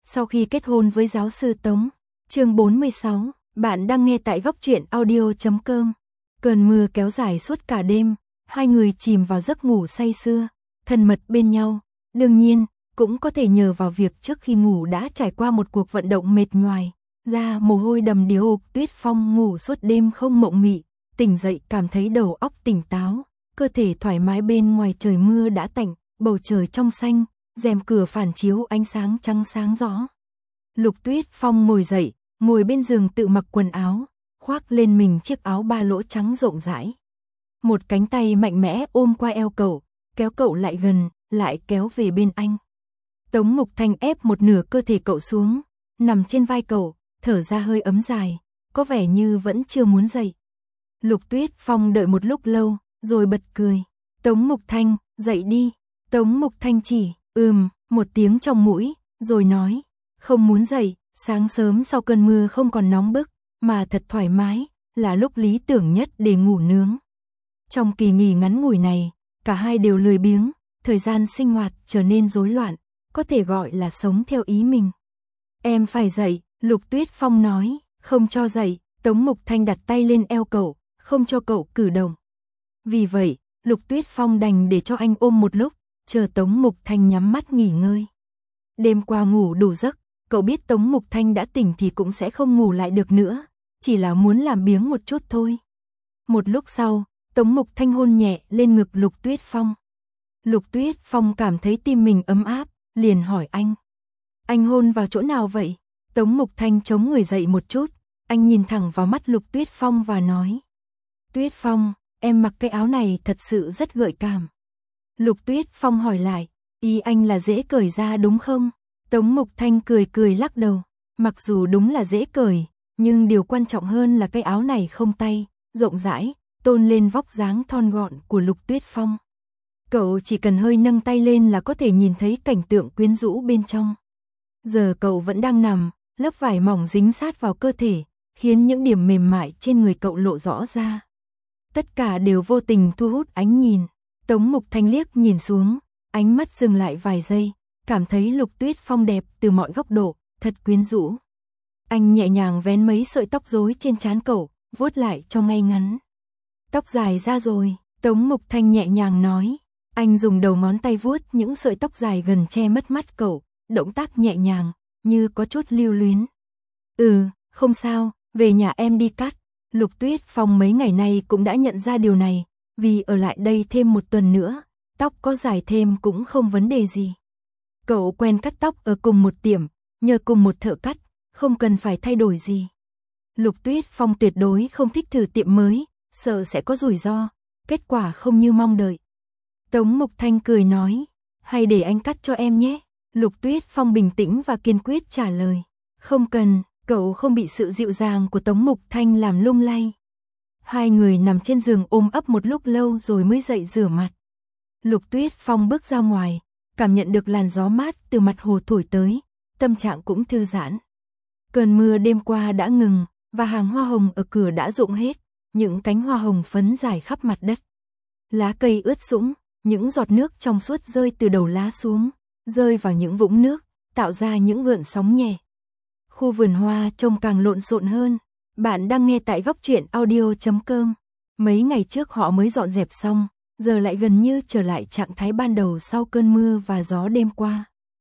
Sau khi kết hôn với giáo sư Tống. Chương 46, bạn đang nghe tại góc truyện audio.com. Cơn mưa kéo dài suốt cả đêm, hai người chìm vào giấc ngủ say sưa, thân mật bên nhau. Đương nhiên, cũng có thể nhờ vào việc trước khi ngủ đã trải qua một cuộc vận động mệt nhoài, da mồ hôi đầm đìa. Tuyết Phong ngủ suốt đêm không mộng mị, tỉnh dậy cảm thấy đầu óc tỉnh táo, cơ thể thoải mái. Bên ngoài trời mưa đã tạnh, bầu trời trong xanh, rèm cửa phản chiếu ánh sáng trắng sáng rõ. Lục Tuyết Phong ngồi dậy, ngồi bên giường tự mặc quần áo, khoác lên mình chiếc áo ba lỗ trắng rộng rãi. Một cánh tay mạnh mẽ ôm qua eo cậu, kéo cậu lại gần, lại kéo về bên anh. Tống Mục Thanh ép một nửa cơ thể cậu xuống, nằm trên vai cậu, thở ra hơi ấm dài, có vẻ như vẫn chưa muốn dậy. Lục Tuyết Phong đợi một lúc lâu, rồi bật cười. Tống Mục Thanh, dậy đi. Tống Mục Thanh chỉ, một tiếng trong mũi, rồi nói, không muốn dậy. Sáng sớm sau cơn mưa không còn nóng bức, mà thật thoải mái, là lúc lý tưởng nhất để ngủ nướng. Trong kỳ nghỉ ngắn ngủi này, cả hai đều lười biếng, thời gian sinh hoạt trở nên rối loạn, có thể gọi là sống theo ý mình. Em phải dậy, Lục Tuyết Phong nói. Không cho dậy. Tống Mục Thanh đặt tay lên eo cậu, không cho cậu cử động. Vì vậy, Lục Tuyết Phong đành để cho anh ôm một lúc, chờ Tống Mục Thanh nhắm mắt nghỉ ngơi. Đêm qua ngủ đủ giấc, cậu biết Tống Mục Thanh đã tỉnh thì cũng sẽ không ngủ lại được nữa, chỉ là muốn làm biếng một chút thôi. Một lúc sau, Tống Mục Thanh hôn nhẹ lên ngực Lục Tuyết Phong. Lục Tuyết Phong cảm thấy tim mình ấm áp, liền hỏi anh. Anh hôn vào chỗ nào vậy? Tống Mục Thanh chống người dậy một chút, anh nhìn thẳng vào mắt Lục Tuyết Phong và nói. Tuyết Phong, em mặc cái áo này thật sự rất gợi cảm. Lục Tuyết Phong hỏi lại, ý anh là dễ cởi ra đúng không? Tống Mục Thanh cười cười lắc đầu, mặc dù đúng là dễ cởi, nhưng điều quan trọng hơn là cái áo này không tay, rộng rãi, tôn lên vóc dáng thon gọn của Lục Tuyết Phong. Cậu chỉ cần hơi nâng tay lên là có thể nhìn thấy cảnh tượng quyến rũ bên trong. Giờ cậu vẫn đang nằm, lớp vải mỏng dính sát vào cơ thể, khiến những điểm mềm mại trên người cậu lộ rõ ra. Tất cả đều vô tình thu hút ánh nhìn. Tống Mục Thanh liếc nhìn xuống, ánh mắt dừng lại vài giây, cảm thấy Lục Tuyết Phong đẹp từ mọi góc độ, thật quyến rũ. Anh nhẹ nhàng vén mấy sợi tóc rối trên trán cậu, vuốt lại cho ngay ngắn. Tóc dài ra rồi, Tống Mục Thanh nhẹ nhàng nói. Anh dùng đầu ngón tay vuốt những sợi tóc dài gần che mất mắt cậu, động tác nhẹ nhàng, như có chút lưu luyến. Không sao, về nhà em đi cắt. Lục Tuyết Phong mấy ngày nay cũng đã nhận ra điều này, vì ở lại đây thêm một tuần nữa, tóc có dài thêm cũng không vấn đề gì. Cậu quen cắt tóc ở cùng một tiệm, nhờ cùng một thợ cắt, không cần phải thay đổi gì. Lục Tuyết Phong tuyệt đối không thích thử tiệm mới, sợ sẽ có rủi ro, kết quả không như mong đợi. Tống Mục Thanh cười nói, hay để anh cắt cho em nhé. Lục Tuyết Phong bình tĩnh và kiên quyết trả lời, không cần. Cậu không bị sự dịu dàng của Tống Mục Thanh làm lung lay. Hai người nằm trên giường ôm ấp một lúc lâu rồi mới dậy rửa mặt. Lục Tuyết Phong bước ra ngoài, cảm nhận được làn gió mát từ mặt hồ thổi tới, tâm trạng cũng thư giãn. Cơn mưa đêm qua đã ngừng, và hàng hoa hồng ở cửa đã rụng hết, những cánh hoa hồng phấn dài khắp mặt đất. Lá cây ướt sũng, những giọt nước trong suốt rơi từ đầu lá xuống, rơi vào những vũng nước, tạo ra những gợn sóng nhẹ. Khu vườn hoa trông càng lộn xộn hơn. Bạn đang nghe tại góc truyện audio.com. Mấy ngày trước họ mới dọn dẹp xong, giờ lại gần như trở lại trạng thái ban đầu sau cơn mưa và gió đêm qua.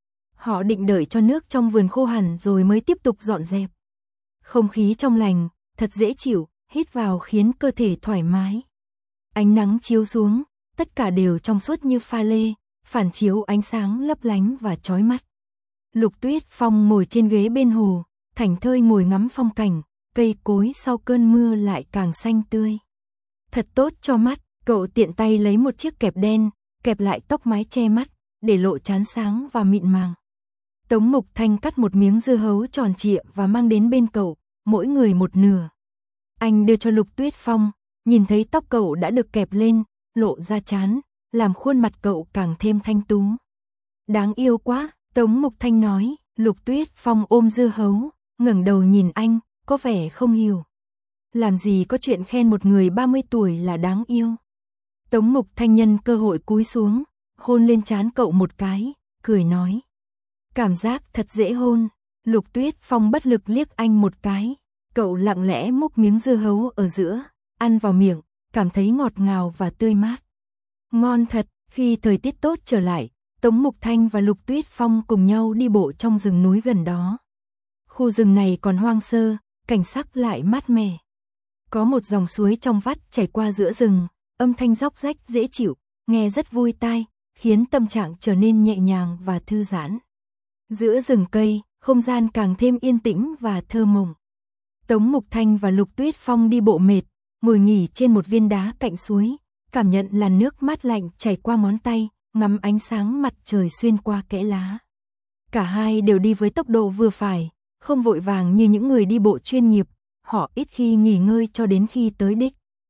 Họ định đợi cho nước trong vườn khô hẳn rồi mới tiếp tục dọn dẹp. Không khí trong lành, thật dễ chịu, hít vào khiến cơ thể thoải mái. Ánh nắng chiếu xuống, tất cả đều trong suốt như pha lê, phản chiếu ánh sáng lấp lánh và chói mắt. Lục Tuyết Phong ngồi trên ghế bên hồ, thảnh thơi ngồi ngắm phong cảnh, cây cối sau cơn mưa lại càng xanh tươi. Thật tốt cho mắt, cậu tiện tay lấy một chiếc kẹp đen, kẹp lại tóc mái che mắt, để lộ trán sáng và mịn màng. Tống Mục Thanh cắt một miếng dưa hấu tròn trịa và mang đến bên cậu, mỗi người một nửa. Anh đưa cho Lục Tuyết Phong, nhìn thấy tóc cậu đã được kẹp lên, lộ ra trán, làm khuôn mặt cậu càng thêm thanh tú. Đáng yêu quá, Tống Mục Thanh nói. Lục Tuyết Phong ôm dưa hấu, ngẩng đầu nhìn anh, có vẻ không hiểu. Làm gì có chuyện khen một người 30 tuổi là đáng yêu. Tống Mục Thanh nhân cơ hội cúi xuống, hôn lên trán cậu một cái, cười nói. Cảm giác thật dễ hôn. Lục Tuyết Phong bất lực liếc anh một cái. Cậu lặng lẽ múc miếng dưa hấu ở giữa, ăn vào miệng, cảm thấy ngọt ngào và tươi mát. Ngon thật. Khi thời tiết tốt trở lại, Tống Mục Thanh và Lục Tuyết Phong cùng nhau đi bộ trong rừng núi gần đó. Khu rừng này còn hoang sơ, cảnh sắc lại mát mẻ. Có một dòng suối trong vắt chảy qua giữa rừng, âm thanh róc rách dễ chịu, nghe rất vui tai, khiến tâm trạng trở nên nhẹ nhàng và thư giãn. Giữa rừng cây, không gian càng thêm yên tĩnh và thơ mộng. Tống Mục Thanh và Lục Tuyết Phong đi bộ mệt, ngồi nghỉ trên một viên đá cạnh suối, cảm nhận làn nước mát lạnh chảy qua ngón tay, ngắm ánh sáng mặt trời xuyên qua kẽ lá. Cả hai đều đi với tốc độ vừa phải, không vội vàng như những người đi bộ chuyên nghiệp, họ ít khi nghỉ ngơi cho đến khi tới đích.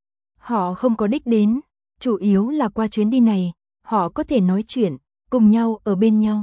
Họ không có đích đến, chủ yếu là qua chuyến đi này, họ có thể nói chuyện, cùng nhau ở bên nhau.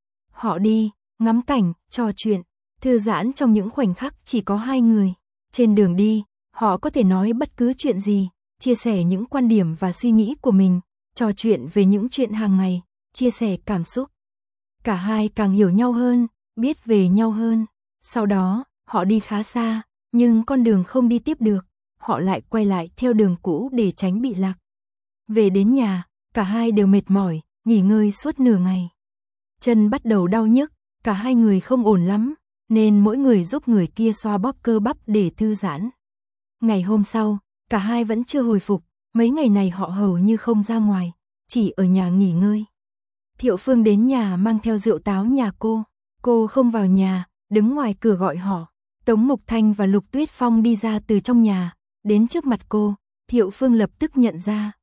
Họ đi, ngắm cảnh, trò chuyện, thư giãn trong những khoảnh khắc chỉ có hai người. Trên đường đi, họ có thể nói bất cứ chuyện gì, chia sẻ những quan điểm và suy nghĩ của mình, trò chuyện về những chuyện hàng ngày, chia sẻ cảm xúc. Cả hai càng hiểu nhau hơn, biết về nhau hơn. Sau đó, họ đi khá xa, nhưng con đường không đi tiếp được, họ lại quay lại theo đường cũ để tránh bị lạc. Về đến nhà, cả hai đều mệt mỏi, nghỉ ngơi suốt nửa ngày. Chân bắt đầu đau nhức, cả hai người không ổn lắm, nên mỗi người giúp người kia xoa bóp cơ bắp để thư giãn. Ngày hôm sau, cả hai vẫn chưa hồi phục, mấy ngày này họ hầu như không ra ngoài, chỉ ở nhà nghỉ ngơi. Thiệu Phương đến nhà mang theo rượu táo nhà cô không vào nhà, đứng ngoài cửa gọi họ. Tống Mục Thanh và Lục Tuyết Phong đi ra từ trong nhà, đến trước mặt cô, Thiệu Phương lập tức nhận ra.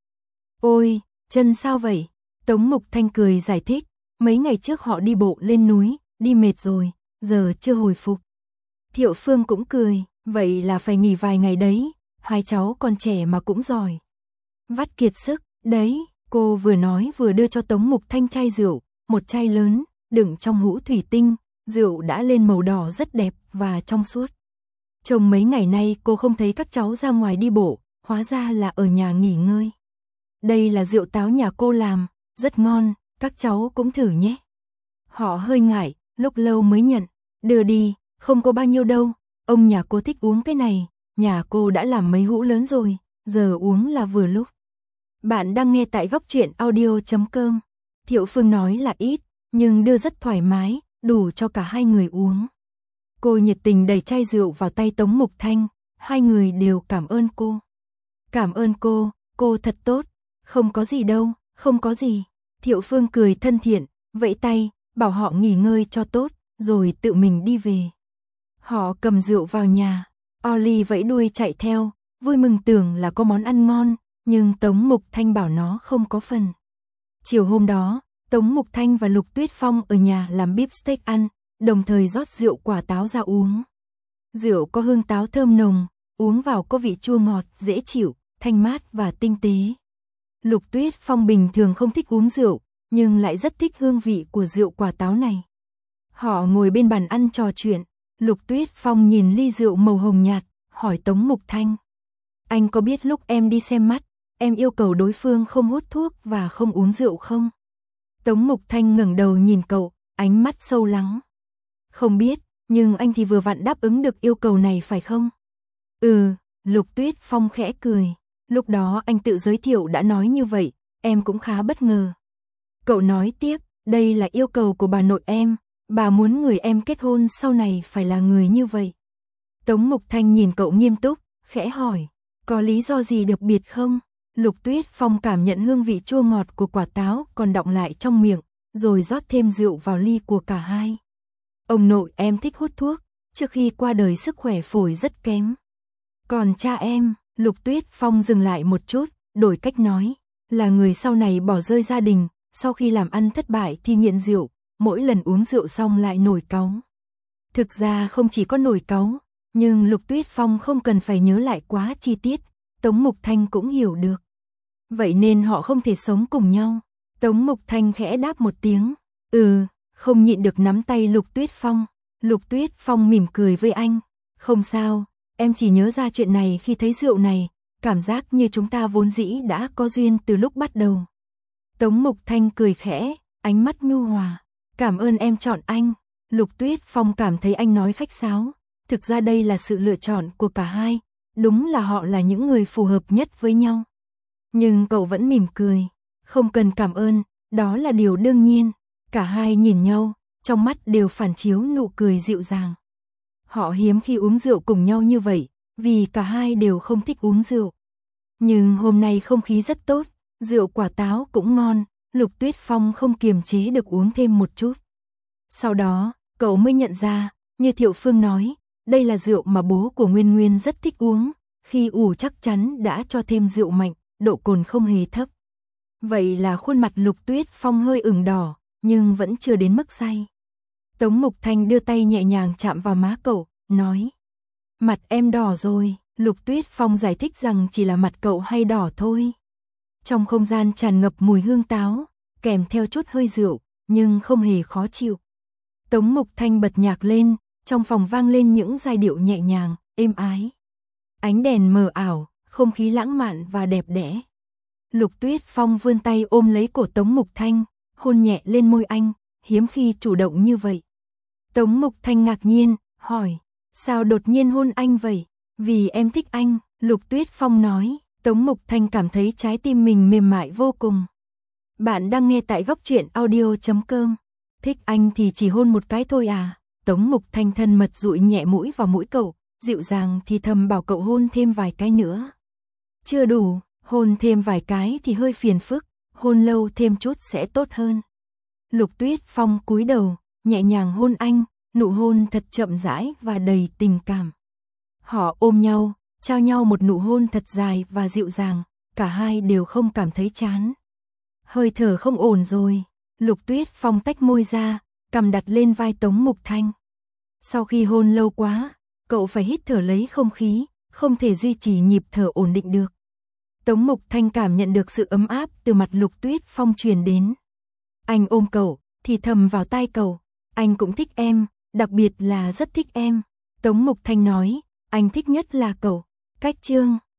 Ôi, chân sao vậy? Tống Mục Thanh cười giải thích, mấy ngày trước họ đi bộ lên núi, đi mệt rồi, giờ chưa hồi phục. Thiệu Phương cũng cười, vậy là phải nghỉ vài ngày đấy, hai cháu còn trẻ mà cũng giỏi. Vắt kiệt sức, đấy, cô vừa nói vừa đưa cho Tống Mục Thanh chai rượu, một chai lớn, đựng trong hũ thủy tinh, rượu đã lên màu đỏ rất đẹp và trong suốt. Trông mấy ngày nay cô không thấy các cháu ra ngoài đi bộ, hóa ra là ở nhà nghỉ ngơi. Đây là rượu táo nhà cô làm, rất ngon, các cháu cũng thử nhé. Họ hơi ngại, lúc lâu mới nhận, đưa đi, không có bao nhiêu đâu, ông nhà cô thích uống cái này, nhà cô đã làm mấy hũ lớn rồi, giờ uống là vừa lúc. Bạn đang nghe tại góc truyện audio.com. Thiệu Phương nói là ít, nhưng đưa rất thoải mái, đủ cho cả hai người uống. Cô nhiệt tình đẩy chai rượu vào tay Tống Mục Thanh, hai người đều cảm ơn cô. Cảm ơn cô thật tốt, không có gì đâu, không có gì. Thiệu Phương cười thân thiện, vẫy tay, bảo họ nghỉ ngơi cho tốt, rồi tự mình đi về. Họ cầm rượu vào nhà, Oli vẫy đuôi chạy theo, vui mừng tưởng là có món ăn ngon, nhưng Tống Mục Thanh bảo nó không có phần. Chiều hôm đó, Tống Mục Thanh và Lục Tuyết Phong ở nhà làm beef steak ăn, đồng thời rót rượu quả táo ra uống. Rượu có hương táo thơm nồng, uống vào có vị chua ngọt, dễ chịu, thanh mát và tinh tế. Lục Tuyết Phong bình thường không thích uống rượu, nhưng lại rất thích hương vị của rượu quả táo này. Họ ngồi bên bàn ăn trò chuyện, Lục Tuyết Phong nhìn ly rượu màu hồng nhạt, hỏi Tống Mục Thanh. Anh có biết lúc em đi xem mắt, em yêu cầu đối phương không hút thuốc và không uống rượu không? Tống Mục Thanh ngẩng đầu nhìn cậu, ánh mắt sâu lắng. Không biết, nhưng anh thì vừa vặn đáp ứng được yêu cầu này phải không? Ừ, Lục Tuyết Phong khẽ cười. Lúc đó anh tự giới thiệu đã nói như vậy, em cũng khá bất ngờ. Cậu nói tiếp, đây là yêu cầu của bà nội em, bà muốn người em kết hôn sau này phải là người như vậy. Tống Mục Thanh nhìn cậu nghiêm túc, khẽ hỏi, có lý do gì đặc biệt không? Lục Tuyết Phong cảm nhận hương vị chua ngọt của quả táo còn đọng lại trong miệng, rồi rót thêm rượu vào ly của cả hai. Ông nội em thích hút thuốc, trước khi qua đời sức khỏe phổi rất kém. Còn cha em, Lục Tuyết Phong dừng lại một chút, đổi cách nói, là người sau này bỏ rơi gia đình, sau khi làm ăn thất bại thì nghiện rượu, mỗi lần uống rượu xong lại nổi cáu. Thực ra không chỉ có nổi cáu, nhưng Lục Tuyết Phong không cần phải nhớ lại quá chi tiết, Tống Mục Thanh cũng hiểu được. Vậy nên họ không thể sống cùng nhau. Tống Mục Thanh khẽ đáp một tiếng, không nhịn được nắm tay Lục Tuyết Phong. Lục Tuyết Phong mỉm cười với anh, không sao, em chỉ nhớ ra chuyện này khi thấy rượu này, cảm giác như chúng ta vốn dĩ đã có duyên từ lúc bắt đầu. Tống Mục Thanh cười khẽ, ánh mắt nhu hòa, cảm ơn em chọn anh. Lục Tuyết Phong cảm thấy anh nói khách sáo, thực ra đây là sự lựa chọn của cả hai, đúng là họ là những người phù hợp nhất với nhau. Nhưng cậu vẫn mỉm cười, không cần cảm ơn, đó là điều đương nhiên. Cả hai nhìn nhau, trong mắt đều phản chiếu nụ cười dịu dàng. Họ hiếm khi uống rượu cùng nhau như vậy, vì cả hai đều không thích uống rượu. Nhưng hôm nay không khí rất tốt, rượu quả táo cũng ngon, Lục Tuyết Phong không kiềm chế được uống thêm một chút. Sau đó, cậu mới nhận ra, như Thiệu Phương nói, đây là rượu mà bố của Nguyên Nguyên rất thích uống, khi ủ chắc chắn đã cho thêm rượu mạnh, độ cồn không hề thấp. Vậy là khuôn mặt Lục Tuyết Phong hơi ửng đỏ, nhưng vẫn chưa đến mức say. Tống Mục Thanh đưa tay nhẹ nhàng chạm vào má cậu, nói: "Mặt em đỏ rồi." Lục Tuyết Phong giải thích rằng chỉ là mặt cậu hay đỏ thôi. Trong không gian tràn ngập mùi hương táo, kèm theo chút hơi rượu, nhưng không hề khó chịu. Tống Mục Thanh bật nhạc lên, trong phòng vang lên những giai điệu nhẹ nhàng, êm ái. Ánh đèn mờ ảo, không khí lãng mạn và đẹp đẽ. Lục Tuyết Phong vươn tay ôm lấy cổ Tống Mục Thanh, hôn nhẹ lên môi anh, hiếm khi chủ động như vậy. Tống Mục Thanh ngạc nhiên, hỏi: "Sao đột nhiên hôn anh vậy?" "Vì em thích anh." Lục Tuyết Phong nói. Tống Mục Thanh cảm thấy trái tim mình mềm mại vô cùng. Bạn đang nghe tại góc truyện audio.com. Thích anh thì chỉ hôn một cái thôi à? Tống Mục Thanh thân mật dụi nhẹ mũi vào mũi cậu, dịu dàng thì thầm bảo cậu hôn thêm vài cái nữa. Chưa đủ, hôn thêm vài cái thì hơi phiền phức, hôn lâu thêm chút sẽ tốt hơn. Lục Tuyết Phong cúi đầu, nhẹ nhàng hôn anh, nụ hôn thật chậm rãi và đầy tình cảm. Họ ôm nhau, trao nhau một nụ hôn thật dài và dịu dàng, cả hai đều không cảm thấy chán. Hơi thở không ổn rồi, Lục Tuyết Phong tách môi ra, cằm đặt lên vai Tống Mục Thanh. Sau khi hôn lâu quá, cậu phải hít thở lấy không khí, không thể duy trì nhịp thở ổn định được. Tống Mục Thanh cảm nhận được sự ấm áp từ mặt Lục Tuyết Phong truyền đến. Anh ôm cậu, thì thầm vào tai cậu, anh cũng thích em, đặc biệt là rất thích em. Tống Mục Thanh nói, anh thích nhất là cậu. Cách chương